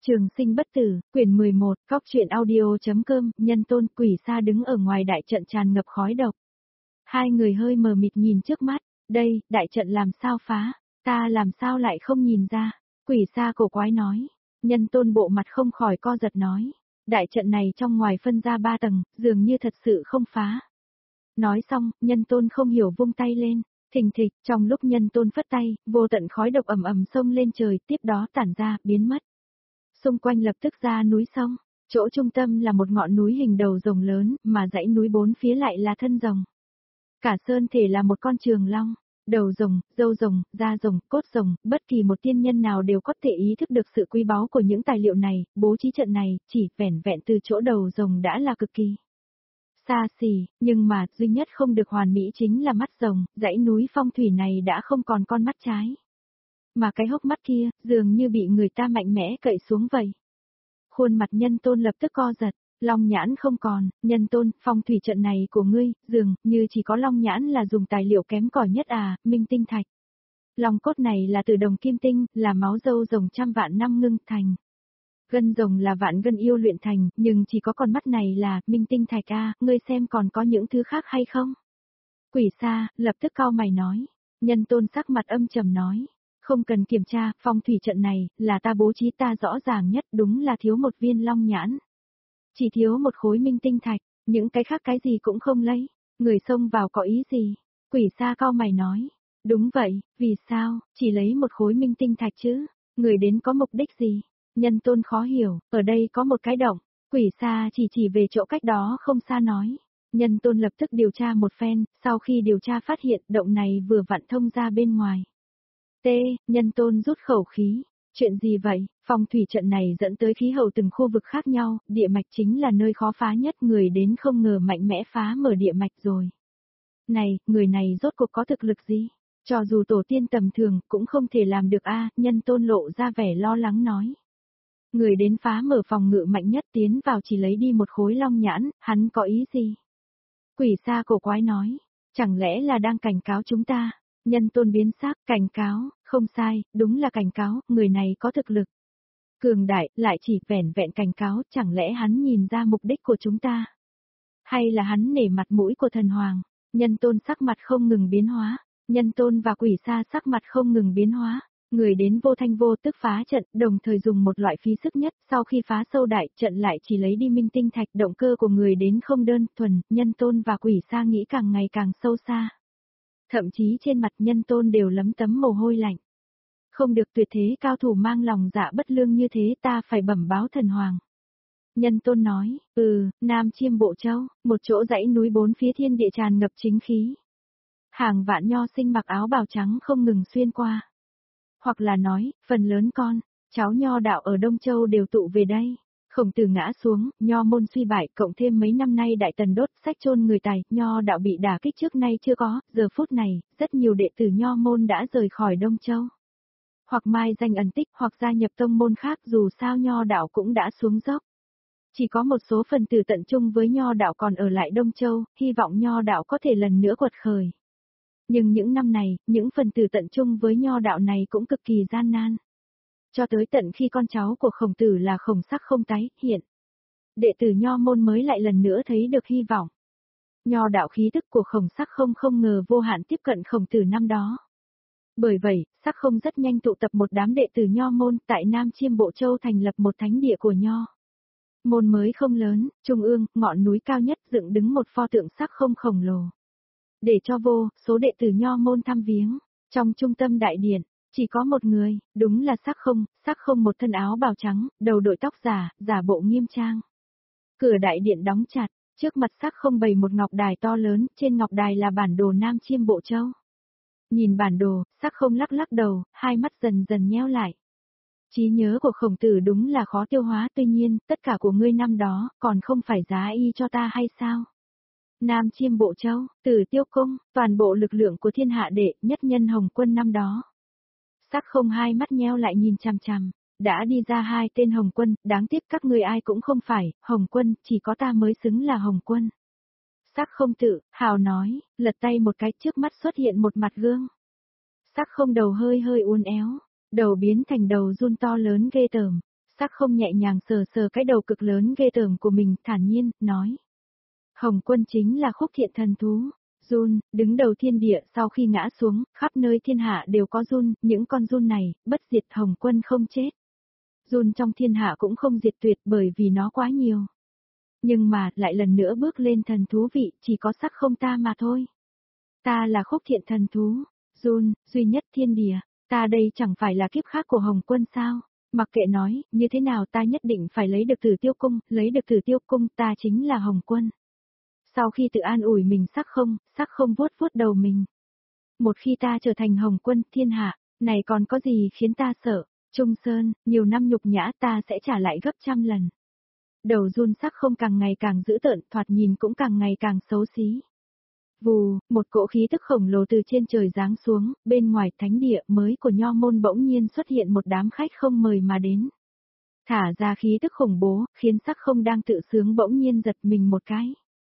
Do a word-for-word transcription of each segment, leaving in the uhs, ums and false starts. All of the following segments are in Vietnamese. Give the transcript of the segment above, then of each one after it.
Trường sinh bất tử, quyển mười một, Cóc truyện audio.com, nhân tôn quỷ xa đứng ở ngoài đại trận tràn ngập khói độc. Hai người hơi mờ mịt nhìn trước mắt, đây, đại trận làm sao phá, ta làm sao lại không nhìn ra, quỷ xa cổ quái nói, nhân tôn bộ mặt không khỏi co giật nói, đại trận này trong ngoài phân ra ba tầng, dường như thật sự không phá. Nói xong, nhân tôn không hiểu vung tay lên, thình thịch, trong lúc nhân tôn phất tay, vô tận khói độc ầm ầm xông lên trời, tiếp đó tản ra, biến mất. Xung quanh lập tức ra núi sông, chỗ trung tâm là một ngọn núi hình đầu rồng lớn, mà dãy núi bốn phía lại là thân rồng. Cả sơn thể là một con trường long, đầu rồng, râu rồng, da rồng, cốt rồng, bất kỳ một tiên nhân nào đều có thể ý thức được sự quý báu của những tài liệu này, bố trí trận này, chỉ vẻn vẹn từ chỗ đầu rồng đã là cực kỳ xa xỉ, nhưng mà duy nhất không được hoàn mỹ chính là mắt rồng, dãy núi phong thủy này đã không còn con mắt trái. Mà cái hốc mắt kia, dường như bị người ta mạnh mẽ cậy xuống vậy. Khuôn mặt nhân tôn lập tức co giật, long nhãn không còn, nhân tôn, phong thủy trận này của ngươi, dường như chỉ có long nhãn là dùng tài liệu kém cỏi nhất à, minh tinh thạch. Long cốt này là từ đồng kim tinh, là máu dâu rồng trăm vạn năm ngưng thành. Gân rồng là vạn gân yêu luyện thành, nhưng chỉ có con mắt này là minh tinh thạch a, ngươi xem còn có những thứ khác hay không? Quỷ xa, lập tức cau mày nói, nhân tôn sắc mặt âm trầm nói. Không cần kiểm tra, phong thủy trận này, là ta bố trí ta rõ ràng nhất, đúng là thiếu một viên long nhãn. Chỉ thiếu một khối minh tinh thạch, những cái khác cái gì cũng không lấy. Người xông vào có ý gì? Quỷ xa cau mày nói. Đúng vậy, vì sao, chỉ lấy một khối minh tinh thạch chứ? Người đến có mục đích gì? Nhân tôn khó hiểu, ở đây có một cái động. Quỷ xa chỉ chỉ về chỗ cách đó không xa nói. Nhân tôn lập tức điều tra một phen, sau khi điều tra phát hiện động này vừa vặn thông ra bên ngoài. T, nhân tôn rút khẩu khí. Chuyện gì vậy? Phong thủy trận này dẫn tới khí hậu từng khu vực khác nhau, địa mạch chính là nơi khó phá nhất, người đến không ngờ mạnh mẽ phá mở địa mạch rồi. Này, người này rốt cuộc có thực lực gì? Cho dù tổ tiên tầm thường cũng không thể làm được a, nhân tôn lộ ra vẻ lo lắng nói. Người đến phá mở phòng ngự mạnh nhất tiến vào chỉ lấy đi một khối long nhãn, hắn có ý gì? Quỷ xa cổ quái nói, chẳng lẽ là đang cảnh cáo chúng ta? Nhân tôn biến sắc, cảnh cáo, không sai, đúng là cảnh cáo, người này có thực lực. Cường đại, lại chỉ vẻn vẹn cảnh cáo, chẳng lẽ hắn nhìn ra mục đích của chúng ta? Hay là hắn nể mặt mũi của thần hoàng? Nhân tôn sắc mặt không ngừng biến hóa, nhân tôn và quỷ xa sắc mặt không ngừng biến hóa. Người đến vô thanh vô tức phá trận, đồng thời dùng một loại phí sức nhất, sau khi phá sâu đại trận lại chỉ lấy đi minh tinh thạch, động cơ của người đến không đơn thuần, nhân tôn và quỷ xa nghĩ càng ngày càng sâu xa. Thậm chí trên mặt nhân tôn đều lấm tấm mồ hôi lạnh. Không được, tuyệt thế cao thủ mang lòng dạ bất lương như thế, ta phải bẩm báo thần hoàng. Nhân tôn nói, ừ, Nam Chiêm Bộ Châu, một chỗ dãy núi bốn phía thiên địa tràn ngập chính khí. Hàng vạn nho sinh mặc áo bào trắng không ngừng xuyên qua. Hoặc là nói, phần lớn con, cháu nho đạo ở Đông Châu đều tụ về đây. Khổng Tử ngã xuống, nho môn suy bại, cộng thêm mấy năm nay đại tần đốt sách chôn người tài, nho đạo bị đả kích trước nay chưa có, giờ phút này, rất nhiều đệ tử nho môn đã rời khỏi Đông Châu. Hoặc mai danh ẩn tích, hoặc gia nhập tông môn khác, dù sao nho đạo cũng đã xuống dốc. Chỉ có một số phần tử tận trung với nho đạo còn ở lại Đông Châu, hy vọng nho đạo có thể lần nữa quật khởi. Nhưng những năm này, những phần tử tận trung với nho đạo này cũng cực kỳ gian nan. Cho tới tận khi con cháu của Khổng Tử là Khổng Sắc không tái hiện. Đệ tử nho môn mới lại lần nữa thấy được hy vọng. Nho đạo khí tức của Khổng Sắc không không ngờ vô hạn tiếp cận Khổng Tử năm đó. Bởi vậy, Sắc không rất nhanh tụ tập một đám đệ tử nho môn tại Nam Chiêm Bộ Châu thành lập một thánh địa của nho. Môn mới không lớn, trung ương, ngọn núi cao nhất dựng đứng một pho tượng Sắc không khổng lồ. Để cho vô số đệ tử nho môn thăm viếng, trong trung tâm đại điện, chỉ có một người, đúng là Sắc không, Sắc không một thân áo bào trắng, đầu đội tóc giả, giả bộ nghiêm trang. Cửa đại điện đóng chặt, trước mặt Sắc không bày một ngọc đài to lớn, trên ngọc đài là bản đồ Nam Chiêm Bộ Châu. Nhìn bản đồ, Sắc không lắc lắc đầu, hai mắt dần dần nheo lại. Trí nhớ của Khổng Tử đúng là khó tiêu hóa, tuy nhiên, tất cả của ngươi năm đó, còn không phải giá y cho ta hay sao? Nam Chiêm Bộ Châu, Tử Tiêu Cung, toàn bộ lực lượng của thiên hạ đệ nhất nhân Hồng Quân năm đó. Sắc không hai mắt nheo lại nhìn chằm chằm, đã đi ra hai tên Hồng Quân, đáng tiếc các ngươi ai cũng không phải, Hồng Quân, chỉ có ta mới xứng là Hồng Quân. Sắc không tự, hào nói, lật tay một cái trước mắt xuất hiện một mặt gương. Sắc không đầu hơi hơi uốn éo, đầu biến thành đầu run to lớn ghê tởm, Sắc không nhẹ nhàng sờ sờ cái đầu cực lớn ghê tởm của mình, thản nhiên, nói. Hồng Quân chính là Khúc Thiện thần thú. Run, đứng đầu thiên địa, sau khi ngã xuống, khắp nơi thiên hạ đều có run, những con run này, bất diệt Hồng Quân không chết. Run trong thiên hạ cũng không diệt tuyệt bởi vì nó quá nhiều. Nhưng mà, lại lần nữa bước lên thần thú vị, chỉ có sắc không ta mà thôi. Ta là Khúc Thiện thần thú, run, duy nhất thiên địa, ta đây chẳng phải là kiếp khác của Hồng Quân sao? Mặc kệ nói, như thế nào ta nhất định phải lấy được Tử Tiêu Cung, lấy được Tử Tiêu Cung ta chính là Hồng Quân. Sau khi tự an ủi mình sắc không, sắc không vuốt vuốt đầu mình. Một khi ta trở thành Hồng Quân thiên hạ, này còn có gì khiến ta sợ, Trung Sơn, nhiều năm nhục nhã ta sẽ trả lại gấp trăm lần. Đầu run sắc không càng ngày càng dữ tợn, thoạt nhìn cũng càng ngày càng xấu xí. Vù, một cỗ khí tức khổng lồ từ trên trời giáng xuống, bên ngoài thánh địa mới của Nho môn bỗng nhiên xuất hiện một đám khách không mời mà đến. Thả ra khí tức khủng bố, khiến sắc không đang tự sướng bỗng nhiên giật mình một cái.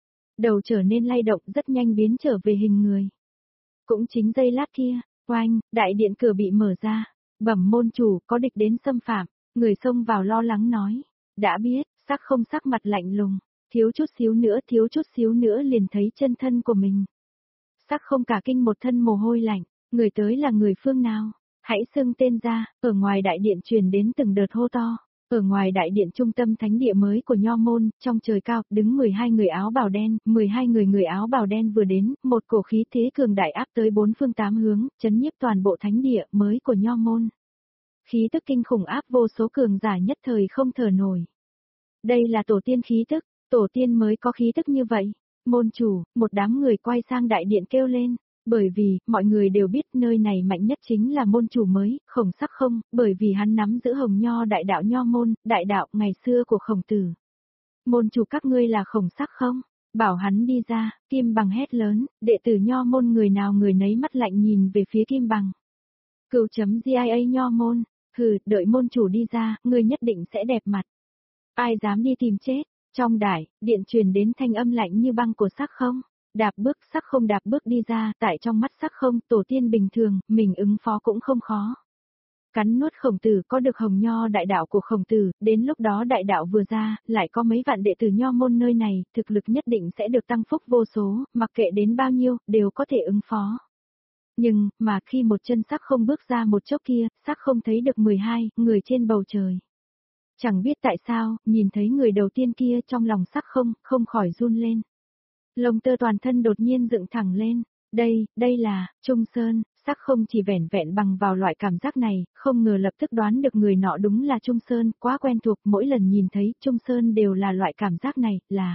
Đầu trở nên lay động rất nhanh biến trở về hình người. Cũng chính giây lát kia, oanh, đại điện cửa bị mở ra, bẩm môn chủ có địch đến xâm phạm, người xông vào lo lắng nói. Đã biết, sắc không sắc mặt lạnh lùng, thiếu chút xíu nữa thiếu chút xíu nữa liền thấy chân thân của mình. Sắc không cả kinh một thân mồ hôi lạnh, người tới là người phương nào, hãy xưng tên ra, ở ngoài đại điện truyền đến từng đợt hô to. Ở ngoài đại điện trung tâm thánh địa mới của Nho môn, trong trời cao, đứng mười hai người áo bào đen, mười hai người người áo bào đen vừa đến, một cổ khí thế cường đại áp tới bốn phương tám hướng, chấn nhiếp toàn bộ thánh địa mới của Nho môn. Khí tức kinh khủng áp vô số cường giả nhất thời không thở nổi. Đây là tổ tiên khí tức, tổ tiên mới có khí tức như vậy. Môn chủ, một đám người quay sang đại điện kêu lên. Bởi vì, mọi người đều biết nơi này mạnh nhất chính là môn chủ mới, Khổng Sắc không, bởi vì hắn nắm giữ hồng nho đại đạo Nho môn, đại đạo ngày xưa của Khổng Tử. Môn chủ các ngươi là Khổng Sắc không? Bảo hắn đi ra, Kim Bằng hét lớn, đệ tử Nho môn người nào người nấy mắt lạnh nhìn về phía Kim Bằng. Cựu chấm giê i a Nho môn, hừ, đợi môn chủ đi ra, ngươi nhất định sẽ đẹp mặt. Ai dám đi tìm chết? Trong đại, điện truyền đến thanh âm lạnh như băng của Sắc không? Đạp bước sắc không đạp bước đi ra, tại trong mắt sắc không, tổ tiên bình thường, mình ứng phó cũng không khó. Cắn nuốt Khổng Tử có được hồng nho đại đạo của Khổng Tử, đến lúc đó đại đạo vừa ra, lại có mấy vạn đệ tử Nho môn nơi này, thực lực nhất định sẽ được tăng phúc vô số, mặc kệ đến bao nhiêu, đều có thể ứng phó. Nhưng, mà khi một chân sắc không bước ra một chốc kia, sắc không thấy được mười hai người trên bầu trời. Chẳng biết tại sao, nhìn thấy người đầu tiên kia trong lòng sắc không, không khỏi run lên. Lông tơ toàn thân đột nhiên dựng thẳng lên, đây, đây là, Trung Sơn, sắc không chỉ vẻn vẹn bằng vào loại cảm giác này, không ngờ lập tức đoán được người nọ đúng là Trung Sơn, quá quen thuộc, mỗi lần nhìn thấy Trung Sơn đều là loại cảm giác này, là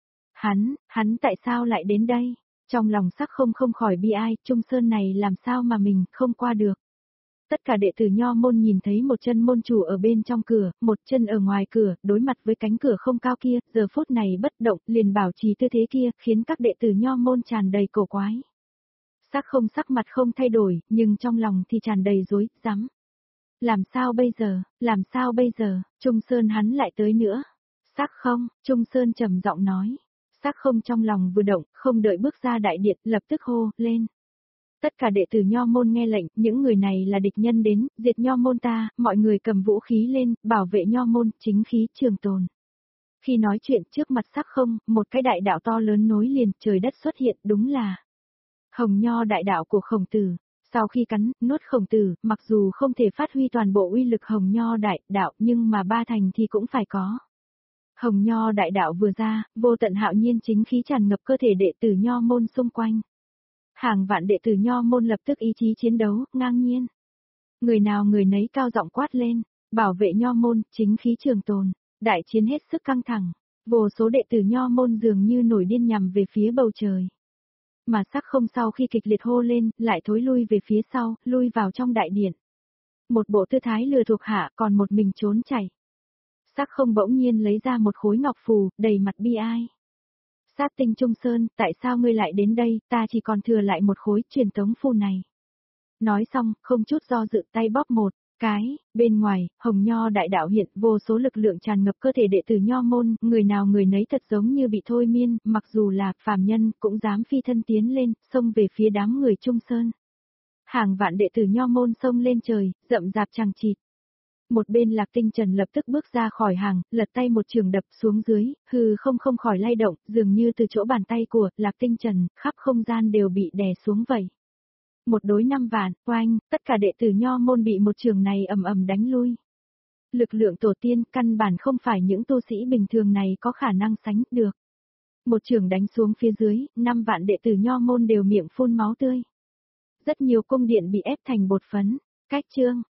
hắn, hắn tại sao lại đến đây? Trong lòng sắc không không khỏi bi ai, Trung Sơn này làm sao mà mình không qua được. Tất cả đệ tử Nho môn nhìn thấy một chân môn chủ ở bên trong cửa, một chân ở ngoài cửa, đối mặt với cánh cửa không cao kia, giờ phút này bất động, liền bảo trì tư thế kia, khiến các đệ tử Nho môn tràn đầy cổ quái. Sắc không sắc mặt không thay đổi, nhưng trong lòng thì tràn đầy rối rắm. Làm sao bây giờ, làm sao bây giờ, Trung Sơn hắn lại tới nữa. Sắc không, Trung Sơn trầm giọng nói. Sắc không trong lòng vừa động, không đợi bước ra đại điện, lập tức hô, lên. Tất cả đệ tử Nho môn nghe lệnh, những người này là địch nhân đến, diệt Nho môn ta, mọi người cầm vũ khí lên, bảo vệ Nho môn, chính khí trường tồn. Khi nói chuyện trước mặt sắc không, một cái đại đạo to lớn nối liền, trời đất xuất hiện, đúng là hồng nho đại đạo của Khổng Tử. Sau khi cắn, nuốt Khổng Tử, mặc dù không thể phát huy toàn bộ uy lực hồng nho đại đạo, nhưng mà ba thành thì cũng phải có. Hồng nho đại đạo vừa ra, vô tận hạo nhiên chính khí tràn ngập cơ thể đệ tử Nho môn xung quanh. Hàng vạn đệ tử Nho môn lập tức ý chí chiến đấu, ngang nhiên. Người nào người nấy cao giọng quát lên, bảo vệ Nho môn, chính khí trường tồn. Đại chiến hết sức căng thẳng, vô số đệ tử Nho môn dường như nổi điên nhằm về phía bầu trời. Mà sắc không sau khi kịch liệt hô lên, lại thối lui về phía sau, lui vào trong đại điện. Một bộ tư thái lừa thuộc hạ, còn một mình trốn chạy. Sắc không bỗng nhiên lấy ra một khối ngọc phù, đầy mặt bi ai. Sát tinh Trung Sơn, tại sao ngươi lại đến đây, ta chỉ còn thừa lại một khối truyền tống phù này. Nói xong, không chút do dự tay bóp một cái, bên ngoài, hồng nho đại đạo hiện, vô số lực lượng tràn ngập cơ thể đệ tử Nho môn, người nào người nấy thật giống như bị thôi miên, mặc dù là phàm nhân, cũng dám phi thân tiến lên, xông về phía đám người Trung Sơn. Hàng vạn đệ tử Nho môn xông lên trời, rậm rạp chằng chịt. Một bên Lạc Tinh Trần lập tức bước ra khỏi hàng, lật tay một trường đập xuống dưới, hư không không khỏi lay động, dường như từ chỗ bàn tay của Lạc Tinh Trần, khắp không gian đều bị đè xuống vậy. Một đối năm vạn, oanh, tất cả đệ tử nho môn bị một trường này ầm ầm đánh lui. Lực lượng tổ tiên căn bản không phải những tu sĩ bình thường này có khả năng sánh được. Một trường đánh xuống phía dưới, năm vạn đệ tử nho môn đều miệng phun máu tươi. Rất nhiều cung điện bị ép thành bột phấn, cách chương.